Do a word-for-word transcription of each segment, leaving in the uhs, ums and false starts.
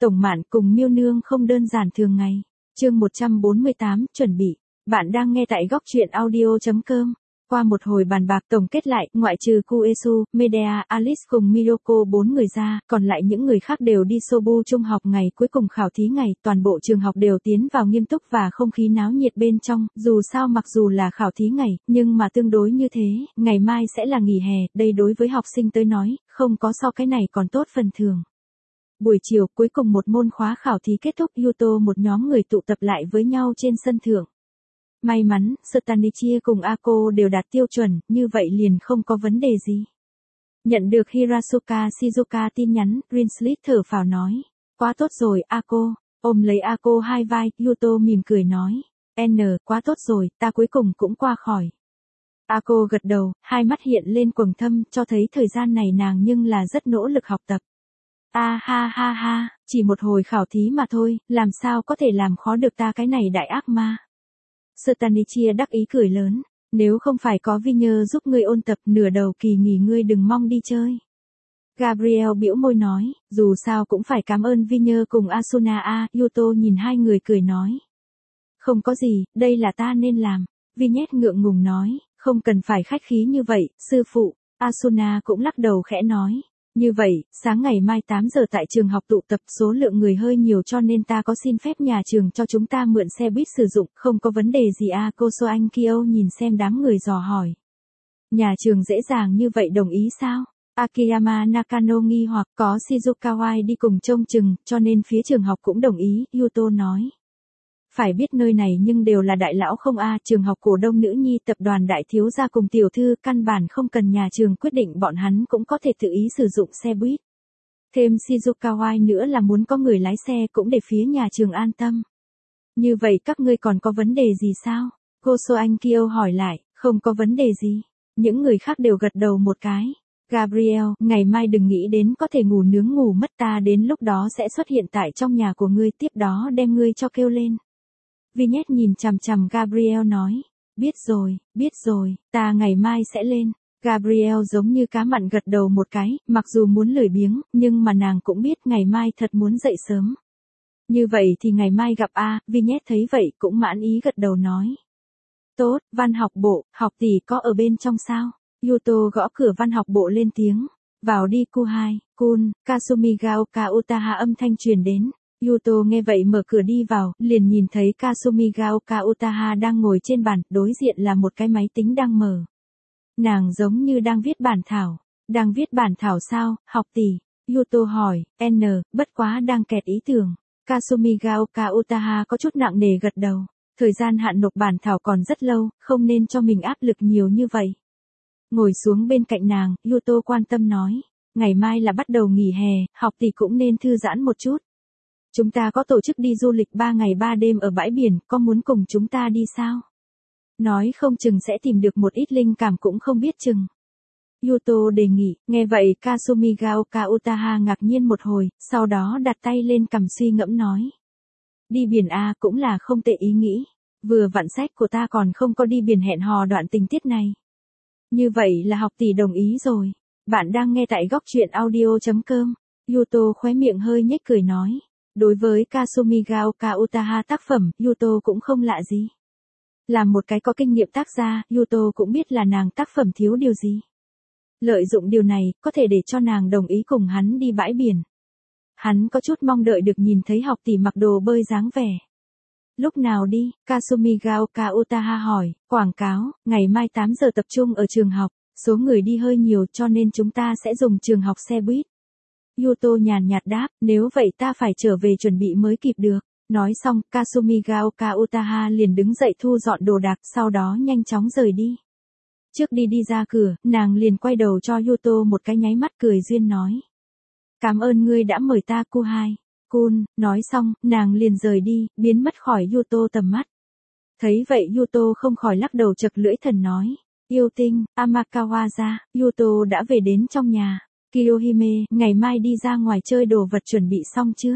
Tổng Mạn cùng Miêu Nương không đơn giản thường ngày. Chương một trăm bốn mươi tám, chuẩn bị. Bạn đang nghe tại góc truyện audio chấm com. Qua một hồi bàn bạc tổng kết lại, ngoại trừ Kuesu, Medea, Alice cùng Miyoko bốn người ra, còn lại những người khác đều đi Sobu trung học ngày cuối cùng khảo thí ngày, toàn bộ trường học đều tiến vào nghiêm túc và không khí náo nhiệt bên trong, dù sao mặc dù là khảo thí ngày, nhưng mà tương đối như thế, ngày mai sẽ là nghỉ hè, đây đối với học sinh tới nói, không có so cái này còn tốt phần thường. Buổi chiều, cuối cùng một môn khóa khảo thí kết thúc, Yuto một nhóm người tụ tập lại với nhau trên sân thượng. May mắn, Stanichia cùng Ako đều đạt tiêu chuẩn, như vậy liền không có vấn đề gì. Nhận được Hirasuka Shizuka tin nhắn, Rinslit thở phào nói. Quá tốt rồi, Ako. Ôm lấy Ako hai vai, Yuto mỉm cười nói. N, quá tốt rồi, ta cuối cùng cũng qua khỏi. Ako gật đầu, hai mắt hiện lên quầng thâm, cho thấy thời gian này nàng nhưng là rất nỗ lực học tập. A ha ha ha, chỉ một hồi khảo thí mà thôi, làm sao có thể làm khó được ta cái này đại ác ma. Stanichia đắc ý cười lớn, nếu không phải có Vinher giúp ngươi ôn tập nửa đầu kỳ nghỉ ngươi đừng mong đi chơi. Gabriel bĩu môi nói, dù sao cũng phải cảm ơn Vinher cùng Asuna a, Yuto nhìn hai người cười nói. Không có gì, đây là ta nên làm. Vignette ngượng ngùng nói, không cần phải khách khí như vậy, sư phụ. Asuna cũng lắc đầu khẽ nói. Như vậy, sáng ngày mai tám giờ tại trường học tụ tập số lượng người hơi nhiều cho nên ta có xin phép nhà trường cho chúng ta mượn xe buýt sử dụng, không có vấn đề gì à. Koso Anh Kyo nhìn xem đám người dò hỏi. Nhà trường dễ dàng như vậy đồng ý sao? Akiyama Nakano nghi hoặc có Shizukawai đi cùng trông chừng, cho nên phía trường học cũng đồng ý, Yuto nói. Phải biết nơi này nhưng đều là đại lão không a, trường học cổ đông nữ nhi tập đoàn đại thiếu gia cùng tiểu thư căn bản không cần nhà trường quyết định bọn hắn cũng có thể tự ý sử dụng xe buýt. Thêm Shizukawai nữa là muốn có người lái xe cũng để phía nhà trường an tâm. Như vậy các ngươi còn có vấn đề gì sao? Koso Anh Kyo hỏi lại, không có vấn đề gì. Những người khác đều gật đầu một cái. Gabriel, ngày mai đừng nghĩ đến có thể ngủ nướng ngủ mất ta đến lúc đó sẽ xuất hiện tại trong nhà của ngươi tiếp đó đem ngươi cho kêu lên. Vignette nhìn chằm chằm Gabriel nói, biết rồi, biết rồi, ta ngày mai sẽ lên. Gabriel giống như cá mặn gật đầu một cái, mặc dù muốn lười biếng, nhưng mà nàng cũng biết ngày mai thật muốn dậy sớm. Như vậy thì ngày mai gặp a, Vignette thấy vậy cũng mãn ý gật đầu nói. Tốt, văn học bộ, học tỷ có ở bên trong sao? Yuto gõ cửa văn học bộ lên tiếng. Vào đi cu hai, Kun, Kasumi Gaoka Utaha âm thanh truyền đến. Yuto nghe vậy mở cửa đi vào, liền nhìn thấy Kasumi Gaoka Utaha đang ngồi trên bàn, đối diện là một cái máy tính đang mở. Nàng giống như đang viết bản thảo. Đang viết bản thảo sao, học tỷ? Yuto hỏi, N, bất quá đang kẹt ý tưởng. Kasumi Gaoka Utaha có chút nặng nề gật đầu. Thời gian hạn nộp bản thảo còn rất lâu, không nên cho mình áp lực nhiều như vậy. Ngồi xuống bên cạnh nàng, Yuto quan tâm nói. Ngày mai là bắt đầu nghỉ hè, học tỷ cũng nên thư giãn một chút. Chúng ta có tổ chức đi du lịch ba ngày ba đêm ở bãi biển, có muốn cùng chúng ta đi sao? Nói không chừng sẽ tìm được một ít linh cảm cũng không biết chừng. Yuto đề nghị, nghe vậy Kasumi Gaoka Utaha ngạc nhiên một hồi, sau đó đặt tay lên cằm suy ngẫm nói. Đi biển a cũng là không tệ ý nghĩ. Vừa vặn sách của ta còn không có đi biển hẹn hò đoạn tình tiết này. Như vậy là học tỷ đồng ý rồi. Bạn đang nghe tại góc truyện audio chấm com. Yuto khóe miệng hơi nhếch cười nói. Đối với Kasumi Gaoka Utaha tác phẩm, Yuto cũng không lạ gì. Làm một cái có kinh nghiệm tác gia, Yuto cũng biết là nàng tác phẩm thiếu điều gì. Lợi dụng điều này, có thể để cho nàng đồng ý cùng hắn đi bãi biển. Hắn có chút mong đợi được nhìn thấy học tỷ mặc đồ bơi dáng vẻ. Lúc nào đi, Kasumi Gaoka Utaha hỏi, quảng cáo, ngày mai tám giờ tập trung ở trường học, số người đi hơi nhiều cho nên chúng ta sẽ dùng trường học xe buýt. Yuto nhàn nhạt đáp, nếu vậy ta phải trở về chuẩn bị mới kịp được. Nói xong, Kasumi Gaoka Utaha liền đứng dậy thu dọn đồ đạc, sau đó nhanh chóng rời đi. Trước đi đi ra cửa, nàng liền quay đầu cho Yuto một cái nháy mắt cười duyên nói. Cảm ơn ngươi đã mời ta cu hai. Kun, nói xong, nàng liền rời đi, biến mất khỏi Yuto tầm mắt. Thấy vậy Yuto không khỏi lắc đầu chật lưỡi thần nói. Yêu tinh, Amakawa-ra, Yuto đã về đến trong nhà. Kiyohime, ngày mai đi ra ngoài chơi đồ vật chuẩn bị xong chưa?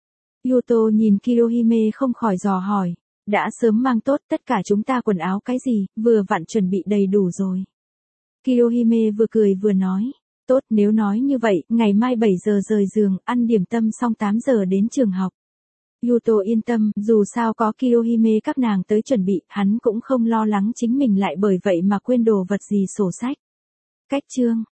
Yuto nhìn Kiyohime không khỏi dò hỏi. Đã sớm mang tốt tất cả chúng ta quần áo cái gì, vừa vặn chuẩn bị đầy đủ rồi. Kiyohime vừa cười vừa nói. Tốt, nếu nói như vậy, ngày mai bảy giờ rời giường, ăn điểm tâm xong tám giờ đến trường học. Yuto yên tâm, dù sao có Kiyohime các nàng tới chuẩn bị, hắn cũng không lo lắng chính mình lại bởi vậy mà quên đồ vật gì sổ sách. Cách chương